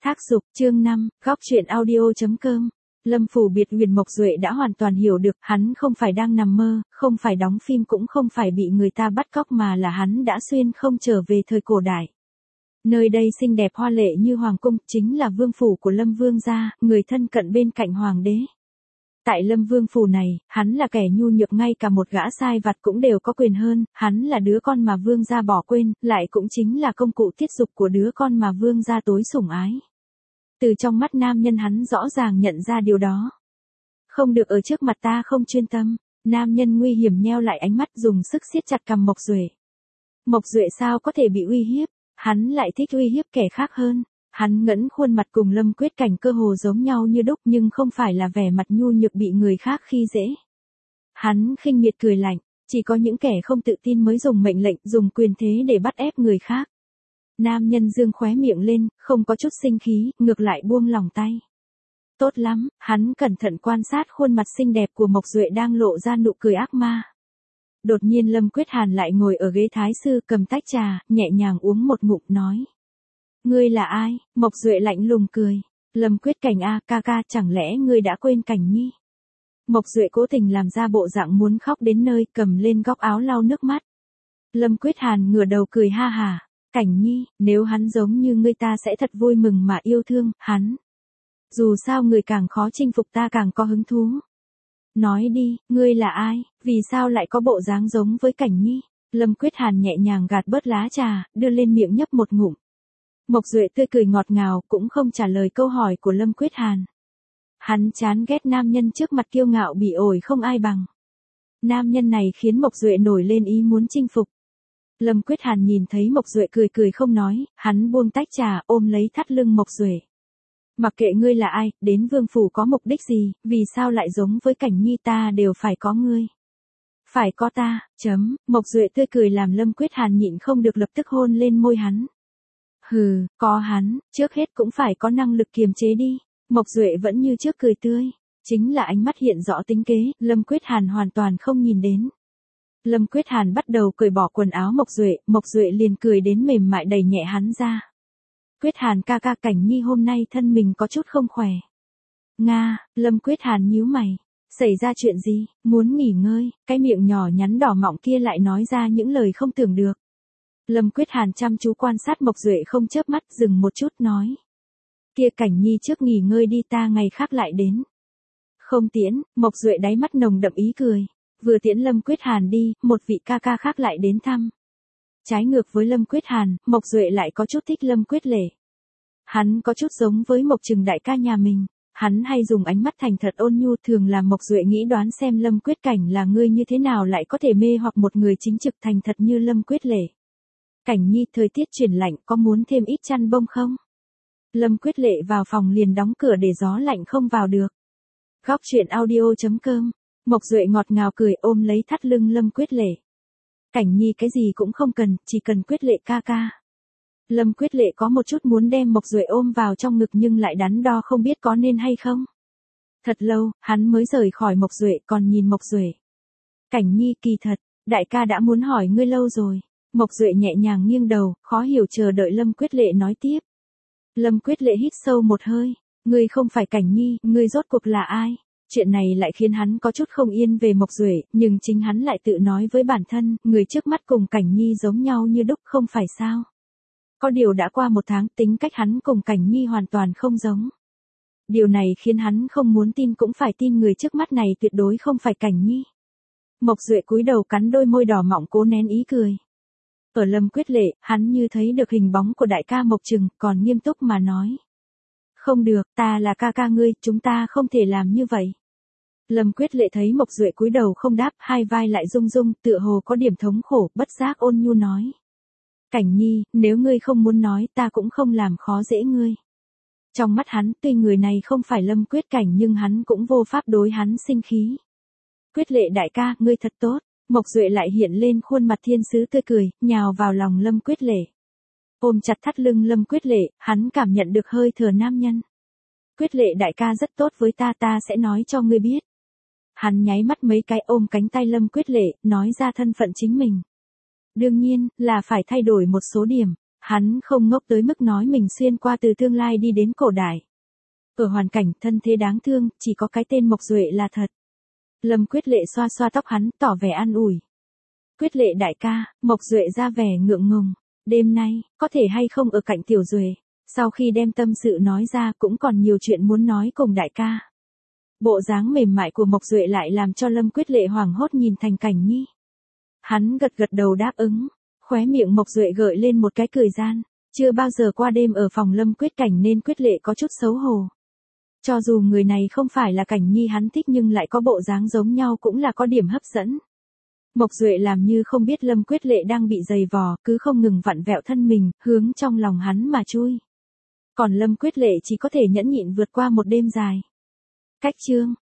Thác Dục, chương 5, góc truyện audio.com. Lâm Phủ Biệt Huyền Mộc Duệ đã hoàn toàn hiểu được, hắn không phải đang nằm mơ, không phải đóng phim cũng không phải bị người ta bắt cóc mà là hắn đã xuyên không trở về thời cổ đại. Nơi đây xinh đẹp hoa lệ như hoàng cung, chính là vương phủ của Lâm Vương gia, người thân cận bên cạnh hoàng đế. Tại Lâm Vương phủ này, hắn là kẻ nhu nhược, ngay cả một gã sai vặt cũng đều có quyền hơn, hắn là đứa con mà vương gia bỏ quên, lại cũng chính là công cụ tiết dục của đứa con mà vương gia tối sủng ái. Từ trong mắt nam nhân hắn rõ ràng nhận ra điều đó. Không được ở trước mặt ta không chuyên tâm, nam nhân nguy hiểm nheo lại ánh mắt dùng sức siết chặt cằm Mộc Duệ. Mộc Duệ sao có thể bị uy hiếp, hắn lại thích uy hiếp kẻ khác hơn. Hắn ngẩng khuôn mặt cùng Lâm Quyết Cảnh cơ hồ giống nhau như đúc nhưng không phải là vẻ mặt nhu nhược bị người khác khi dễ. Hắn khinh miệt cười lạnh, chỉ có những kẻ không tự tin mới dùng mệnh lệnh, dùng quyền thế để bắt ép người khác. Nam nhân dương khóe miệng lên, không có chút sinh khí, ngược lại buông lòng tay. Tốt lắm, hắn cẩn thận quan sát khuôn mặt xinh đẹp của Mộc Duệ đang lộ ra nụ cười ác ma. Đột nhiên Lâm Quyết Hàn lại ngồi ở ghế thái sư cầm tách trà, nhẹ nhàng uống một ngụm nói. Ngươi là ai? Mộc Duệ lạnh lùng cười. Lâm Quyết Cảnh a, ca ca, chẳng lẽ ngươi đã quên Cảnh Nhi? Mộc Duệ cố tình làm ra bộ dạng muốn khóc đến nơi, cầm lên góc áo lau nước mắt. Lâm Quyết Hàn ngửa đầu cười ha hà. Cảnh Nhi, nếu hắn giống như ngươi ta sẽ thật vui mừng mà yêu thương hắn. Dù sao người càng khó chinh phục ta càng có hứng thú. Nói đi, ngươi là ai, vì sao lại có bộ dáng giống với Cảnh Nhi? Lâm Quyết Hàn nhẹ nhàng gạt bớt lá trà, đưa lên miệng nhấp một ngụm. Mộc Duệ tươi cười ngọt ngào, cũng không trả lời câu hỏi của Lâm Quyết Hàn. Hắn chán ghét nam nhân trước mặt kiêu ngạo bị ổi không ai bằng. Nam nhân này khiến Mộc Duệ nổi lên ý muốn chinh phục. Lâm Quyết Hàn nhìn thấy Mộc Duệ cười cười không nói, hắn buông tách trà, ôm lấy thắt lưng Mộc Duệ. Mặc kệ ngươi là ai, đến vương phủ có mục đích gì, vì sao lại giống với Cảnh Nhi, ta đều phải có ngươi. Phải có ta, Mộc Duệ tươi cười làm Lâm Quyết Hàn nhịn không được lập tức hôn lên môi hắn. Hừ, có hắn, trước hết cũng phải có năng lực kiềm chế đi. Mộc Duệ vẫn như trước cười tươi. Chính là ánh mắt hiện rõ tính kế, Lâm Quyết Hàn hoàn toàn không nhìn đến. Lâm Quyết Hàn bắt đầu cởi bỏ quần áo Mộc Duệ liền cười đến mềm mại đẩy nhẹ hắn ra. Quyết Hàn ca ca, Cảnh Nhi hôm nay thân mình có chút không khỏe. Nga, Lâm Quyết Hàn nhíu mày. Xảy ra chuyện gì, muốn nghỉ ngơi, cái miệng nhỏ nhắn đỏ mọng kia lại nói ra những lời không tưởng được. Lâm Quyết Hàn chăm chú quan sát Mộc Duệ không chớp mắt, dừng một chút nói. Kia Cảnh Nhi trước nghỉ ngơi đi, ta ngày khác lại đến. Không tiễn, Mộc Duệ đáy mắt nồng đậm ý cười. Vừa tiễn Lâm Quyết Hàn đi, một vị ca ca khác lại đến thăm. Trái ngược với Lâm Quyết Hàn, Mộc Duệ lại có chút thích Lâm Quyết Lễ. Hắn có chút giống với Mộc Trừng đại ca nhà mình. Hắn hay dùng ánh mắt thành thật ôn nhu, thường làm Mộc Duệ nghĩ đoán xem Lâm Quyết Cảnh là người như thế nào lại có thể mê hoặc một người chính trực thành thật như Lâm Quyết Lễ. Cảnh Nhi, thời tiết chuyển lạnh, có muốn thêm ít chăn bông không? Lâm Quyết Lệ vào phòng liền đóng cửa để gió lạnh không vào được. Góc truyện audio.com. Mộc Duệ ngọt ngào cười ôm lấy thắt lưng Lâm Quyết Lệ. Cảnh Nhi cái gì cũng không cần, chỉ cần Quyết Lệ ca ca. Lâm Quyết Lệ có một chút muốn đem Mộc Duệ ôm vào trong ngực nhưng lại đắn đo không biết có nên hay không. Thật lâu, hắn mới rời khỏi Mộc Duệ, còn nhìn Mộc Duệ. Cảnh Nhi, kỳ thật, đại ca đã muốn hỏi ngươi lâu rồi. Mộc Duệ nhẹ nhàng nghiêng đầu, khó hiểu chờ đợi Lâm Quyết Lệ nói tiếp. Lâm Quyết Lệ hít sâu một hơi. Ngươi không phải Cảnh Nhi, ngươi rốt cuộc là ai? Chuyện này lại khiến hắn có chút không yên về Mộc Duệ, nhưng chính hắn lại tự nói với bản thân, người trước mắt cùng Cảnh Nhi giống nhau như đúc không phải sao? Có điều đã qua 1 tháng, tính cách hắn cùng Cảnh Nhi hoàn toàn không giống. Điều này khiến hắn không muốn tin cũng phải tin người trước mắt này tuyệt đối không phải Cảnh Nhi. Mộc Duệ cúi đầu cắn đôi môi đỏ mọng cố nén ý cười. Ở Lâm Quyết Lệ, hắn như thấy được hình bóng của đại ca Mộc Trừng, còn nghiêm túc mà nói. Không được, ta là ca ca ngươi, chúng ta không thể làm như vậy. Lâm Quyết Lệ thấy Mộc Duệ cúi đầu không đáp, hai vai lại rung rung, tựa hồ có điểm thống khổ, bất giác ôn nhu nói. Cảnh Nhi, nếu ngươi không muốn nói, ta cũng không làm khó dễ ngươi. Trong mắt hắn, tuy người này không phải Lâm Quyết Cảnh nhưng hắn cũng vô pháp đối hắn sinh khí. Quyết Lệ đại ca, ngươi thật tốt. Mộc Duệ lại hiện lên khuôn mặt thiên sứ tươi cười, nhào vào lòng Lâm Quyết Lệ. Ôm chặt thắt lưng Lâm Quyết Lệ, hắn cảm nhận được hơi thở nam nhân. Quyết Lệ đại ca rất tốt với ta, ta sẽ nói cho ngươi biết. Hắn nháy mắt mấy cái ôm cánh tay Lâm Quyết Lệ, nói ra thân phận chính mình. Đương nhiên, là phải thay đổi một số điểm. Hắn không ngốc tới mức nói mình xuyên qua từ tương lai đi đến cổ đại. Ở hoàn cảnh thân thế đáng thương, chỉ có cái tên Mộc Duệ là thật. Lâm Quyết Lệ xoa xoa tóc hắn, tỏ vẻ an ủi. Quyết Lệ đại ca, Mộc Duệ ra vẻ ngượng ngùng. Đêm nay, có thể hay không ở cạnh Tiểu Duệ. Sau khi đem tâm sự nói ra cũng còn nhiều chuyện muốn nói cùng đại ca. Bộ dáng mềm mại của Mộc Duệ lại làm cho Lâm Quyết Lệ hoảng hốt nhìn Thành Cảnh Nhi. Hắn gật gật đầu đáp ứng, khóe miệng Mộc Duệ gợi lên một cái cười gian. Chưa bao giờ qua đêm ở phòng Lâm Quyết Cảnh nên Quyết Lệ có chút xấu hổ. Cho dù người này không phải là Cảnh Nhi hắn thích nhưng lại có bộ dáng giống nhau cũng là có điểm hấp dẫn. Mộc Duệ làm như không biết Lâm Quyết Lệ đang bị giày vò, cứ không ngừng vặn vẹo thân mình, hướng trong lòng hắn mà chui. Còn Lâm Quyết Lệ chỉ có thể nhẫn nhịn vượt qua một đêm dài. Cách chương